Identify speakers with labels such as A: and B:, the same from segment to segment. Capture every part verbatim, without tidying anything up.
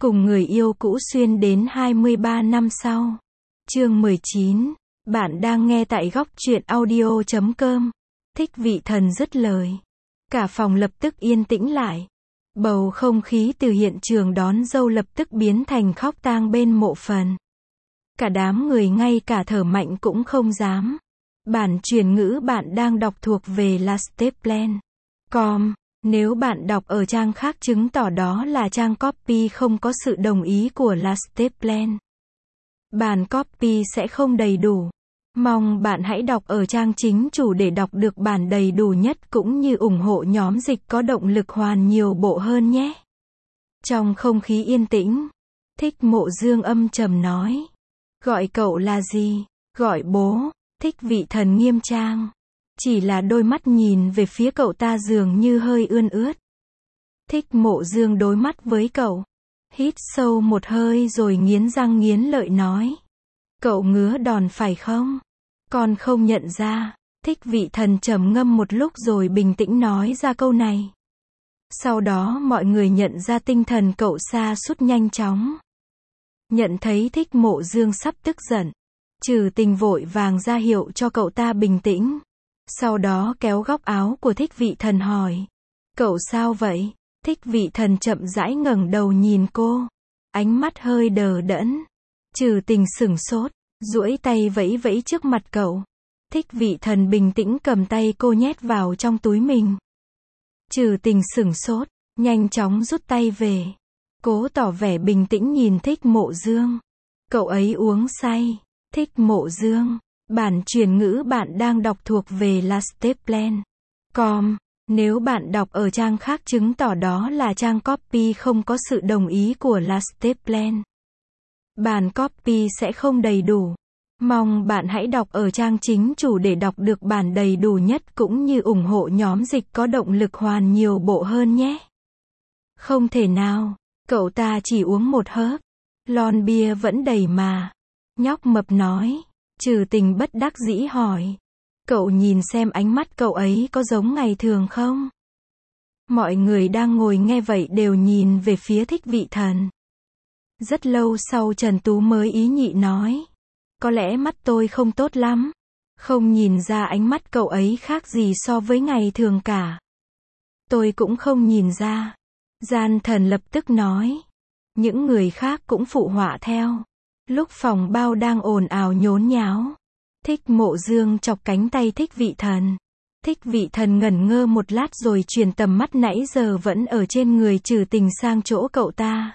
A: Cùng người yêu cũ xuyên đến hai mươi ba năm sau. Chương mười chín. Bạn đang nghe tại góc truyện audio chấm com. Thích vị thần dứt lời. Cả phòng lập tức yên tĩnh lại. Bầu không khí từ hiện trường đón dâu lập tức biến thành khóc tang bên mộ phần. Cả đám người ngay cả thở mạnh cũng không dám. Bản truyền ngữ bạn đang đọc thuộc về lasteplan chấm com. Nếu bạn đọc ở trang khác chứng tỏ đó là trang copy không có sự đồng ý của lasteplan. Bản copy sẽ không đầy đủ. Mong bạn hãy đọc ở trang chính chủ để đọc được bản đầy đủ nhất cũng như ủng hộ nhóm dịch có động lực hoàn nhiều bộ hơn nhé. Trong không khí yên tĩnh, Thích Mộ Dương âm trầm nói. Gọi cậu là gì? Gọi bố. Thích Vị Thần nghiêm trang. Chỉ là đôi mắt nhìn về phía cậu ta dường như hơi ươn ướt. Thích Mộ Dương đối mắt với cậu. Hít sâu một hơi rồi nghiến răng nghiến lợi nói. Cậu ngứa đòn phải không? Con không nhận ra. Thích Vị Thần trầm ngâm một lúc rồi bình tĩnh nói ra câu này. Sau đó mọi người nhận ra tinh thần cậu sa sút nhanh chóng. Nhận thấy Thích Mộ Dương sắp tức giận. Trừ Tình vội vàng ra hiệu cho cậu ta bình tĩnh. Sau đó kéo góc áo của Thích Vị Thần hỏi. Cậu sao vậy? Thích Vị Thần chậm rãi ngẩng đầu nhìn cô. Ánh mắt hơi đờ đẫn. Trừ Tình sửng sốt, duỗi tay vẫy vẫy trước mặt cậu. Thích Vị Thần bình tĩnh cầm tay cô nhét vào trong túi mình. Trừ Tình sửng sốt, nhanh chóng rút tay về. Cố tỏ vẻ bình tĩnh nhìn Thích Mộ Dương. Cậu ấy uống say. Thích Mộ Dương. Bản truyền ngữ bạn đang đọc thuộc về lasteplan chấm com. Nếu bạn đọc ở trang khác chứng tỏ đó là trang copy không có sự đồng ý của lasteplan. Bản copy sẽ không đầy đủ. Mong bạn hãy đọc ở trang chính chủ để đọc được bản đầy đủ nhất cũng như ủng hộ nhóm dịch có động lực hoàn nhiều bộ hơn nhé. Không thể nào. Cậu ta chỉ uống một hớp. Lon bia vẫn đầy mà. Nhóc mập nói. Trừ Tình bất đắc dĩ hỏi. Cậu nhìn xem ánh mắt cậu ấy có giống ngày thường không? Mọi người đang ngồi nghe vậy đều nhìn về phía Thích Vị Thần. Rất lâu sau Trần Tú mới ý nhị nói. Có lẽ mắt tôi không tốt lắm. Không nhìn ra ánh mắt cậu ấy khác gì so với ngày thường cả. Tôi cũng không nhìn ra. Gian Thần lập tức nói. Những người khác cũng phụ họa theo. Lúc phòng bao đang ồn ào nhốn nháo. Thích Mộ Dương chọc cánh tay Thích Vị Thần. Thích Vị Thần ngẩn ngơ một lát rồi chuyển tầm mắt nãy giờ vẫn ở trên người Trừ Tình sang chỗ cậu ta.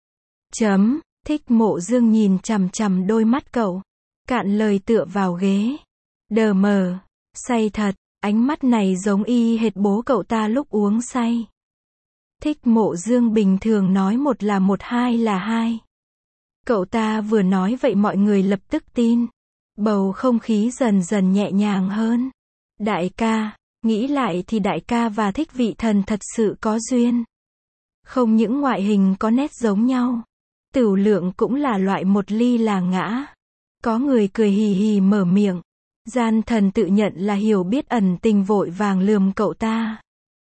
A: Chấm. Thích Mộ Dương nhìn chằm chằm đôi mắt cậu. Cạn lời tựa vào ghế. Đờ mờ. Say thật. Ánh mắt này giống y hệt bố cậu ta lúc uống say. Thích Mộ Dương bình thường nói một là một, hai là hai. Cậu ta vừa nói vậy mọi người lập tức tin. Bầu không khí dần dần nhẹ nhàng hơn. Đại ca, nghĩ lại thì đại ca và Thích Vị Thần thật sự có duyên. Không những ngoại hình có nét giống nhau. Tửu lượng cũng là loại một ly là ngã. Có người cười hì hì mở miệng. Gian Thần tự nhận là hiểu biết ẩn tình vội vàng lườm cậu ta.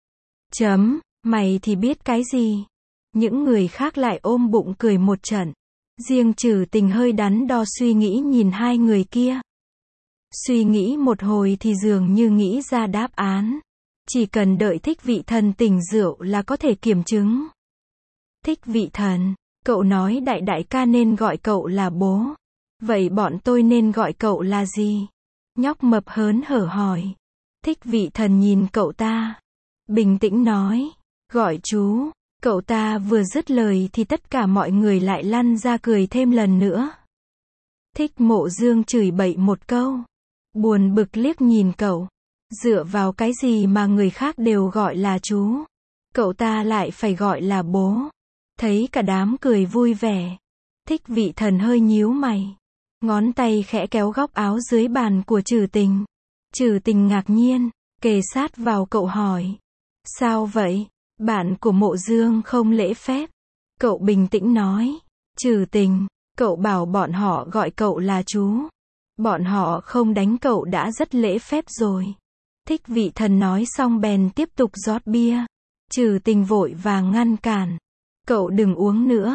A: Chấm, mày thì biết cái gì? Những người khác lại ôm bụng cười một trận. Riêng Trừ Tình hơi đắn đo suy nghĩ nhìn hai người kia. Suy nghĩ một hồi thì dường như nghĩ ra đáp án. Chỉ cần đợi Thích Vị Thần tỉnh rượu là có thể kiểm chứng. Thích Vị Thần, cậu nói đại đại ca nên gọi cậu là bố. Vậy bọn tôi nên gọi cậu là gì? Nhóc mập hớn hở hỏi. Thích Vị Thần nhìn cậu ta. Bình tĩnh nói. Gọi chú. Cậu ta vừa dứt lời thì tất cả mọi người lại lăn ra cười thêm lần nữa. Thích Mộ Dương chửi bậy một câu. Buồn bực liếc nhìn cậu. Dựa vào cái gì mà người khác đều gọi là chú. Cậu ta lại phải gọi là bố. Thấy cả đám cười vui vẻ. Thích Vị Thần hơi nhíu mày. Ngón tay khẽ kéo góc áo dưới bàn của Trừ Tình. Trừ Tình ngạc nhiên, kề sát vào cậu hỏi. Sao vậy? Bạn của Mộ Dương không lễ phép. Cậu bình tĩnh nói. Trừ Tình, cậu bảo bọn họ gọi cậu là chú. Bọn họ không đánh cậu đã rất lễ phép rồi. Thích Vị Thần nói xong bèn tiếp tục rót bia. Trừ Tình vội vàng ngăn cản. Cậu đừng uống nữa.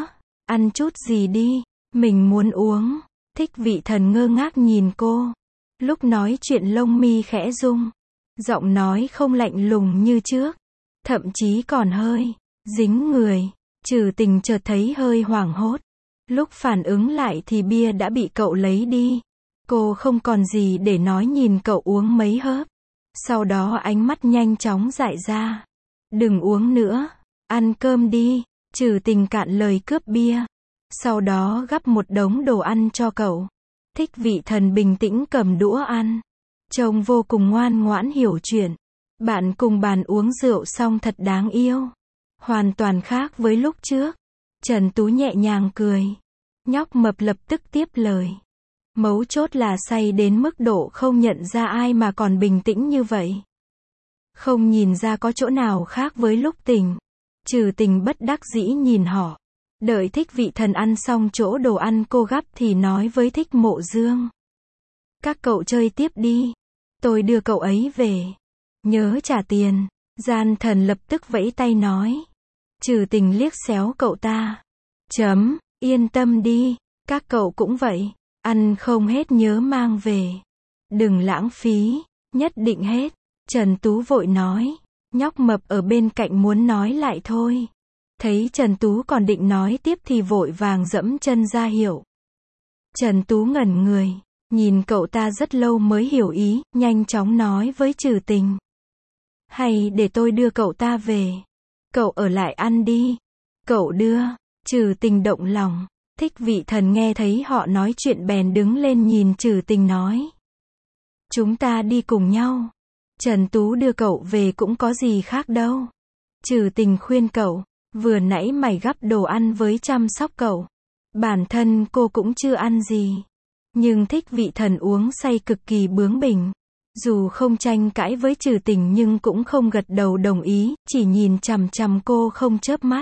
A: Ăn chút gì đi, mình muốn uống. Thích Vị Thần ngơ ngác nhìn cô. Lúc nói chuyện lông mi khẽ rung. Giọng nói không lạnh lùng như trước. Thậm chí còn hơi dính người. Trừ Tình chợt thấy hơi hoảng hốt. Lúc phản ứng lại thì bia đã bị cậu lấy đi. Cô không còn gì để nói, nhìn cậu uống mấy hớp. Sau đó ánh mắt nhanh chóng dại ra. Đừng uống nữa, ăn cơm đi. Trừ Tình cạn lời cướp bia. Sau đó gắp một đống đồ ăn cho cậu. Thích Vị Thần bình tĩnh cầm đũa ăn. Trông vô cùng ngoan ngoãn hiểu chuyện. Bạn cùng bàn uống rượu xong thật đáng yêu. Hoàn toàn khác với lúc trước. Trần Tú nhẹ nhàng cười. Nhóc mập lập tức tiếp lời. Mấu chốt là say đến mức độ không nhận ra ai mà còn bình tĩnh như vậy. Không nhìn ra có chỗ nào khác với lúc tỉnh. Trừ Tình bất đắc dĩ nhìn họ. Đợi Thích Vị Thần ăn xong chỗ đồ ăn cô gắp thì nói với Thích Mộ Dương. Các cậu chơi tiếp đi. Tôi đưa cậu ấy về. Nhớ trả tiền. Gian Thần lập tức vẫy tay nói. Trừ Tình liếc xéo cậu ta. Chấm, yên tâm đi. Các cậu cũng vậy. Ăn không hết nhớ mang về. Đừng lãng phí. Nhất định hết. Trần Tú vội nói. Nhóc mập ở bên cạnh muốn nói lại thôi. Thấy Trần Tú còn định nói tiếp thì vội vàng dẫm chân ra hiệu. Trần Tú ngẩn người. Nhìn cậu ta rất lâu mới hiểu ý. Nhanh chóng nói với Trừ Tình. Hay để tôi đưa cậu ta về. Cậu ở lại ăn đi. Cậu đưa. Trừ Tình động lòng. Thích Vị Thần nghe thấy họ nói chuyện bèn đứng lên nhìn Trừ Tình nói. Chúng ta đi cùng nhau. Trần Tú đưa cậu về cũng có gì khác đâu. Trừ Tình khuyên cậu. Vừa nãy mày gắp đồ ăn với chăm sóc cậu. Bản thân cô cũng chưa ăn gì. Nhưng Thích Vị Thần uống say cực kỳ bướng bỉnh. Dù không tranh cãi với Trừ Tình nhưng cũng không gật đầu đồng ý, chỉ nhìn chằm chằm cô không chớp mắt.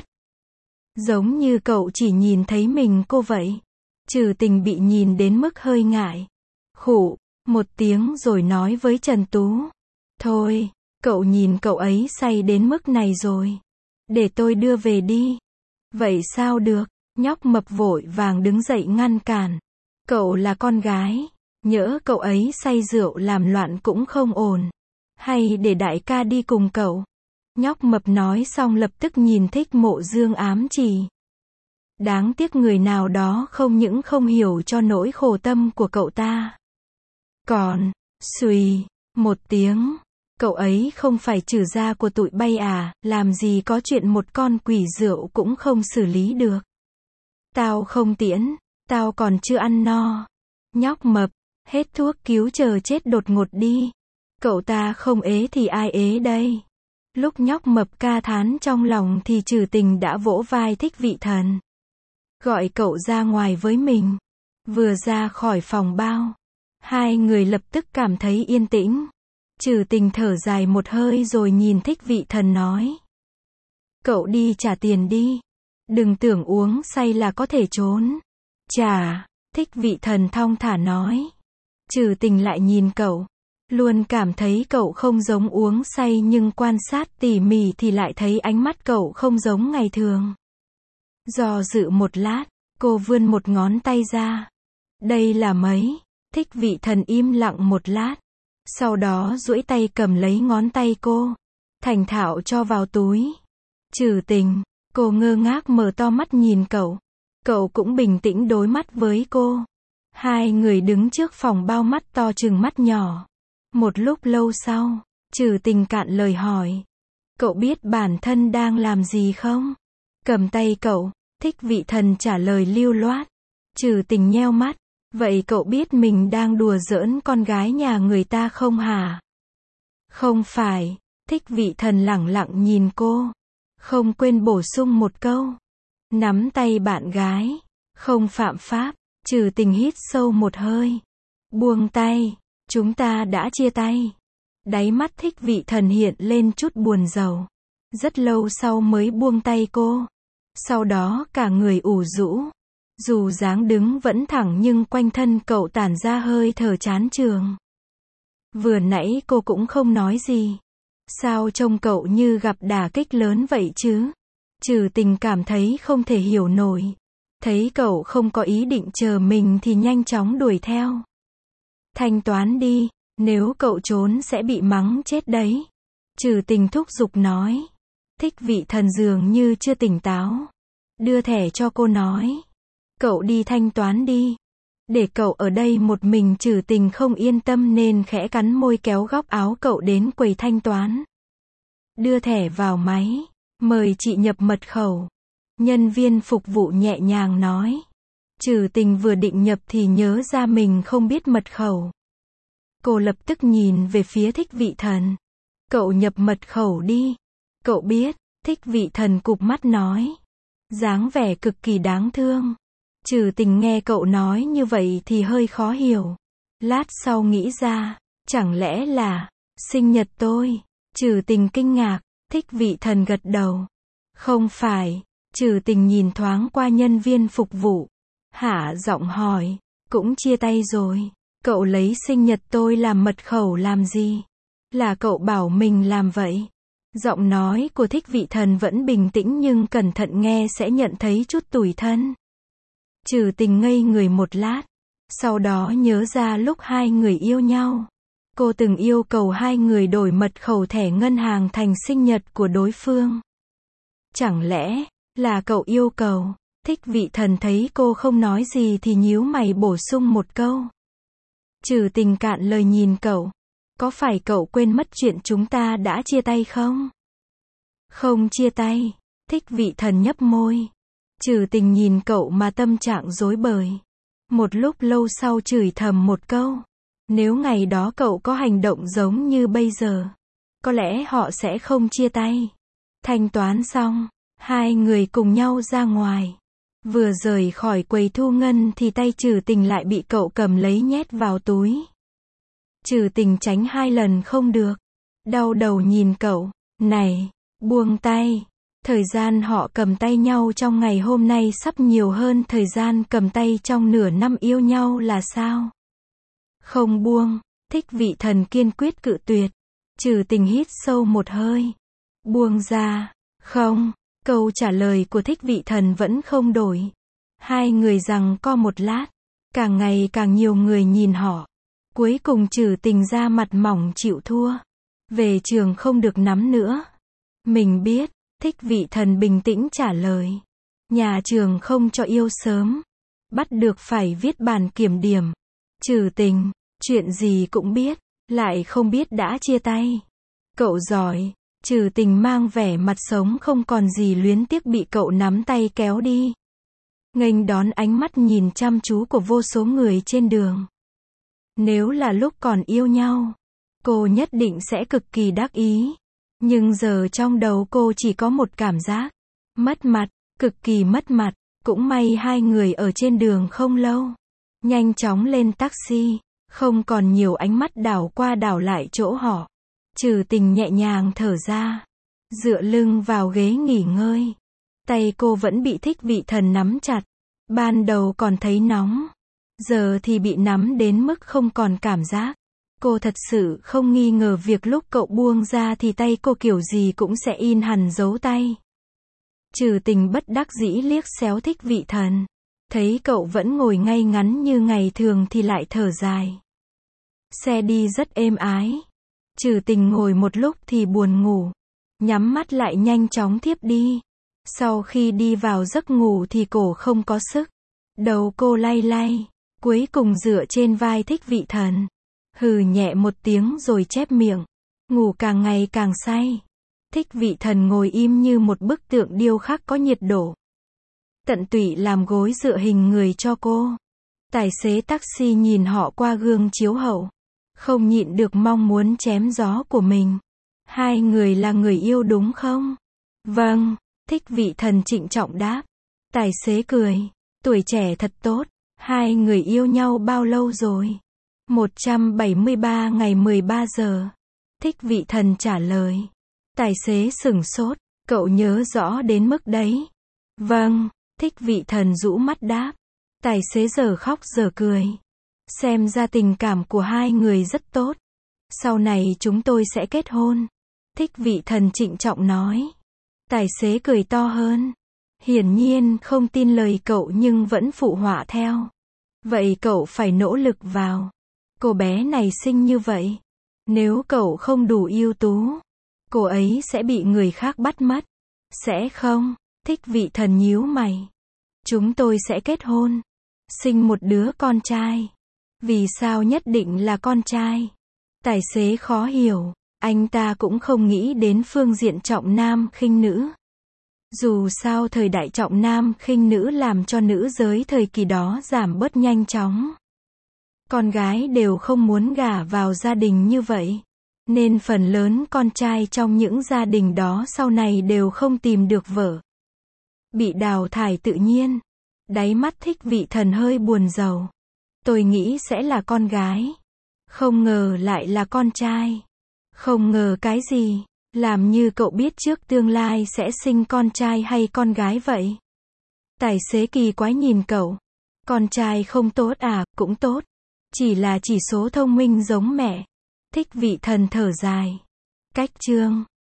A: Giống như cậu chỉ nhìn thấy mình cô vậy. Trừ Tình bị nhìn đến mức hơi ngại. Khụ, một tiếng rồi nói với Trần Tú. Thôi, cậu nhìn cậu ấy say đến mức này rồi. Để tôi đưa về đi. Vậy sao được, nhóc mập vội vàng đứng dậy ngăn cản. Cậu là con gái. Nhỡ cậu ấy say rượu làm loạn cũng không ổn. Hay để đại ca đi cùng cậu. Nhóc mập nói xong lập tức nhìn Thích Mộ Dương ám chỉ. Đáng tiếc người nào đó không những không hiểu cho nỗi khổ tâm của cậu ta. Còn, xùy, một tiếng. Cậu ấy không phải trừ gia của tụi bay à, làm gì có chuyện một con quỷ rượu cũng không xử lý được. Tao không tiễn, tao còn chưa ăn no. Nhóc mập, hết thuốc cứu chờ chết đột ngột đi. Cậu ta không ế thì ai ế đây? Lúc nhóc mập ca thán trong lòng thì Trừ Tình đã vỗ vai Thích Vị Thần. Gọi cậu ra ngoài với mình. Vừa ra khỏi phòng bao. Hai người lập tức cảm thấy yên tĩnh. Trừ Tình thở dài một hơi rồi nhìn Thích Vị Thần nói. Cậu đi trả tiền đi. Đừng tưởng uống say là có thể trốn. Trả, Thích Vị Thần thong thả nói. Trừ Tình lại nhìn cậu. Luôn cảm thấy cậu không giống uống say nhưng quan sát tỉ mỉ thì lại thấy ánh mắt cậu không giống ngày thường. Do dự một lát, cô vươn một ngón tay ra. Đây là mấy? Thích Vị Thần im lặng một lát. Sau đó duỗi tay cầm lấy ngón tay cô. Thành thạo cho vào túi. Trừ Tình, cô ngơ ngác mở to mắt nhìn cậu. Cậu cũng bình tĩnh đối mắt với cô. Hai người đứng trước phòng bao mắt to chừng mắt nhỏ. Một lúc lâu sau, Trừ Tình cạn lời hỏi. Cậu biết bản thân đang làm gì không? Cầm tay cậu, Thích Vị Thần trả lời lưu loát. Trừ Tình nheo mắt. Vậy cậu biết mình đang đùa giỡn con gái nhà người ta không hả? Không phải, Thích Vị Thần lẳng lặng nhìn cô. Không quên bổ sung một câu. Nắm tay bạn gái, không phạm pháp. Trừ Tình hít sâu một hơi. Buông tay, chúng ta đã chia tay. Đáy mắt Thích Vị Thần hiện lên chút buồn rầu. Rất lâu sau mới buông tay cô. Sau đó cả người ủ rũ. Dù dáng đứng vẫn thẳng nhưng quanh thân cậu tản ra hơi thở chán chường. Vừa nãy cô cũng không nói gì. Sao trông cậu như gặp đả kích lớn vậy chứ? Trừ Tình cảm thấy không thể hiểu nổi. Thấy cậu không có ý định chờ mình thì nhanh chóng đuổi theo. Thanh toán đi, nếu cậu trốn sẽ bị mắng chết đấy. Trừ Tình thúc giục nói. Thích Vị Thần dường như chưa tỉnh táo. Đưa thẻ cho cô nói. Cậu đi thanh toán đi. Để cậu ở đây một mình. Trừ Tình không yên tâm nên khẽ cắn môi kéo góc áo cậu đến quầy thanh toán. Đưa thẻ vào máy. Mời chị nhập mật khẩu. Nhân viên phục vụ nhẹ nhàng nói. Trừ Tình vừa định nhập thì nhớ ra mình không biết mật khẩu. Cô lập tức nhìn về phía Thích Vị Thần. Cậu nhập mật khẩu đi. Cậu biết. Thích Vị Thần cụp mắt nói. Dáng vẻ cực kỳ đáng thương. Trừ Tình nghe cậu nói như vậy thì hơi khó hiểu. Lát sau nghĩ ra. Chẳng lẽ là sinh nhật tôi? Trừ Tình kinh ngạc. Thích Vị Thần gật đầu. Không phải. Trừ Tình nhìn thoáng qua nhân viên phục vụ. Hạ giọng hỏi. Cũng chia tay rồi. Cậu lấy sinh nhật tôi làm mật khẩu làm gì? Là cậu bảo mình làm vậy. Giọng nói của Thích Vị Thần vẫn bình tĩnh nhưng cẩn thận nghe sẽ nhận thấy chút tủi thân. Trừ Tình ngây người một lát. Sau đó nhớ ra lúc hai người yêu nhau. Cô từng yêu cầu hai người đổi mật khẩu thẻ ngân hàng thành sinh nhật của đối phương. Chẳng lẽ là cậu yêu cầu? Thích Vị Thần thấy cô không nói gì thì nhíu mày bổ sung một câu. Trừ Tình cạn lời nhìn cậu. Có phải cậu quên mất chuyện chúng ta đã chia tay không? Không chia tay. Thích Vị Thần nhấp môi. Trừ Tình nhìn cậu mà tâm trạng rối bời. Một lúc lâu sau chửi thầm một câu. Nếu ngày đó cậu có hành động giống như bây giờ, có lẽ họ sẽ không chia tay. Thanh toán xong, hai người cùng nhau ra ngoài. Vừa rời khỏi quầy thu ngân thì tay Trừ Tình lại bị cậu cầm lấy nhét vào túi. Trừ Tình tránh hai lần không được. Đau đầu nhìn cậu. Này, buông tay. Thời gian họ cầm tay nhau trong ngày hôm nay sắp nhiều hơn thời gian cầm tay trong nửa năm yêu nhau là sao? Không buông. Thích Vị Thần kiên quyết cự tuyệt. Trừ Tình hít sâu một hơi. Buông ra. Không. Câu trả lời của Thích Vị Thần vẫn không đổi. Hai người giằng co một lát. Càng ngày càng nhiều người nhìn họ. Cuối cùng Trừ Tình ra mặt mỏng chịu thua. Về trường không được nắm nữa. Mình biết. Thích Vị Thần bình tĩnh trả lời. Nhà trường không cho yêu sớm. Bắt được phải viết bản kiểm điểm. Trừ Tình. Chuyện gì cũng biết. Lại không biết đã chia tay. Cậu giỏi. Trừ Tình mang vẻ mặt sống không còn gì luyến tiếc bị cậu nắm tay kéo đi. Nghênh đón ánh mắt nhìn chăm chú của vô số người trên đường. Nếu là lúc còn yêu nhau, cô nhất định sẽ cực kỳ đắc ý. Nhưng giờ trong đầu cô chỉ có một cảm giác. Mất mặt, cực kỳ mất mặt. Cũng may hai người ở trên đường không lâu. Nhanh chóng lên taxi. Không còn nhiều ánh mắt đảo qua đảo lại chỗ họ. Trừ Tình nhẹ nhàng thở ra. Dựa lưng vào ghế nghỉ ngơi. Tay cô vẫn bị Thích Vị Thần nắm chặt. Ban đầu còn thấy nóng. Giờ thì bị nắm đến mức không còn cảm giác. Cô thật sự không nghi ngờ việc lúc cậu buông ra thì tay cô kiểu gì cũng sẽ in hẳn dấu tay. Trừ Tình bất đắc dĩ liếc xéo Thích Vị Thần. Thấy cậu vẫn ngồi ngay ngắn như ngày thường thì lại thở dài. Xe đi rất êm ái. Trừ Tình ngồi một lúc thì buồn ngủ. Nhắm mắt lại nhanh chóng thiếp đi. Sau khi đi vào giấc ngủ thì cổ không có sức. Đầu cô lay lay. Cuối cùng dựa trên vai Thích Vị Thần. Hừ nhẹ một tiếng rồi chép miệng. Ngủ càng ngày càng say. Thích Vị Thần ngồi im như một bức tượng điêu khắc có nhiệt độ. Tận tụy làm gối dựa hình người cho cô. Tài xế taxi nhìn họ qua gương chiếu hậu. Không nhịn được mong muốn chém gió của mình. Hai người là người yêu đúng không? Vâng. Thích Vị Thần trịnh trọng đáp. Tài xế cười. Tuổi trẻ thật tốt. Hai người yêu nhau bao lâu rồi? một trăm bảy mươi ba ngày mười ba giờ. Thích Vị Thần trả lời. Tài xế sửng sốt. Cậu nhớ rõ đến mức đấy. Vâng. Thích Vị Thần rũ mắt đáp. Tài xế giờ khóc giờ cười. Xem ra tình cảm của hai người rất tốt. Sau này chúng tôi sẽ kết hôn. Thích Vị Thần trịnh trọng nói. Tài xế cười to hơn. Hiển nhiên không tin lời cậu nhưng vẫn phụ họa theo. Vậy cậu phải nỗ lực vào. Cô bé này xinh như vậy. Nếu cậu không đủ ưu tú, cô ấy sẽ bị người khác bắt mất. Sẽ không? Thích Vị Thần nhíu mày. Chúng tôi sẽ kết hôn. Sinh một đứa con trai. Vì sao nhất định là con trai? Tài xế khó hiểu. Anh ta cũng không nghĩ đến phương diện trọng nam khinh nữ. Dù sao thời đại trọng nam khinh nữ làm cho nữ giới thời kỳ đó giảm bớt nhanh chóng. Con gái đều không muốn gả vào gia đình như vậy. Nên phần lớn con trai trong những gia đình đó sau này đều không tìm được vợ. Bị đào thải tự nhiên. Đáy mắt Thích Vị Thần hơi buồn rầu. Tôi nghĩ sẽ là con gái. Không ngờ lại là con trai. Không ngờ cái gì? Làm như cậu biết trước tương lai sẽ sinh con trai hay con gái vậy? Tài xế kỳ quái nhìn cậu. Con trai không tốt à, cũng tốt. Chỉ là chỉ số thông minh giống mẹ. Thích Vị Thần thở dài. Cách chương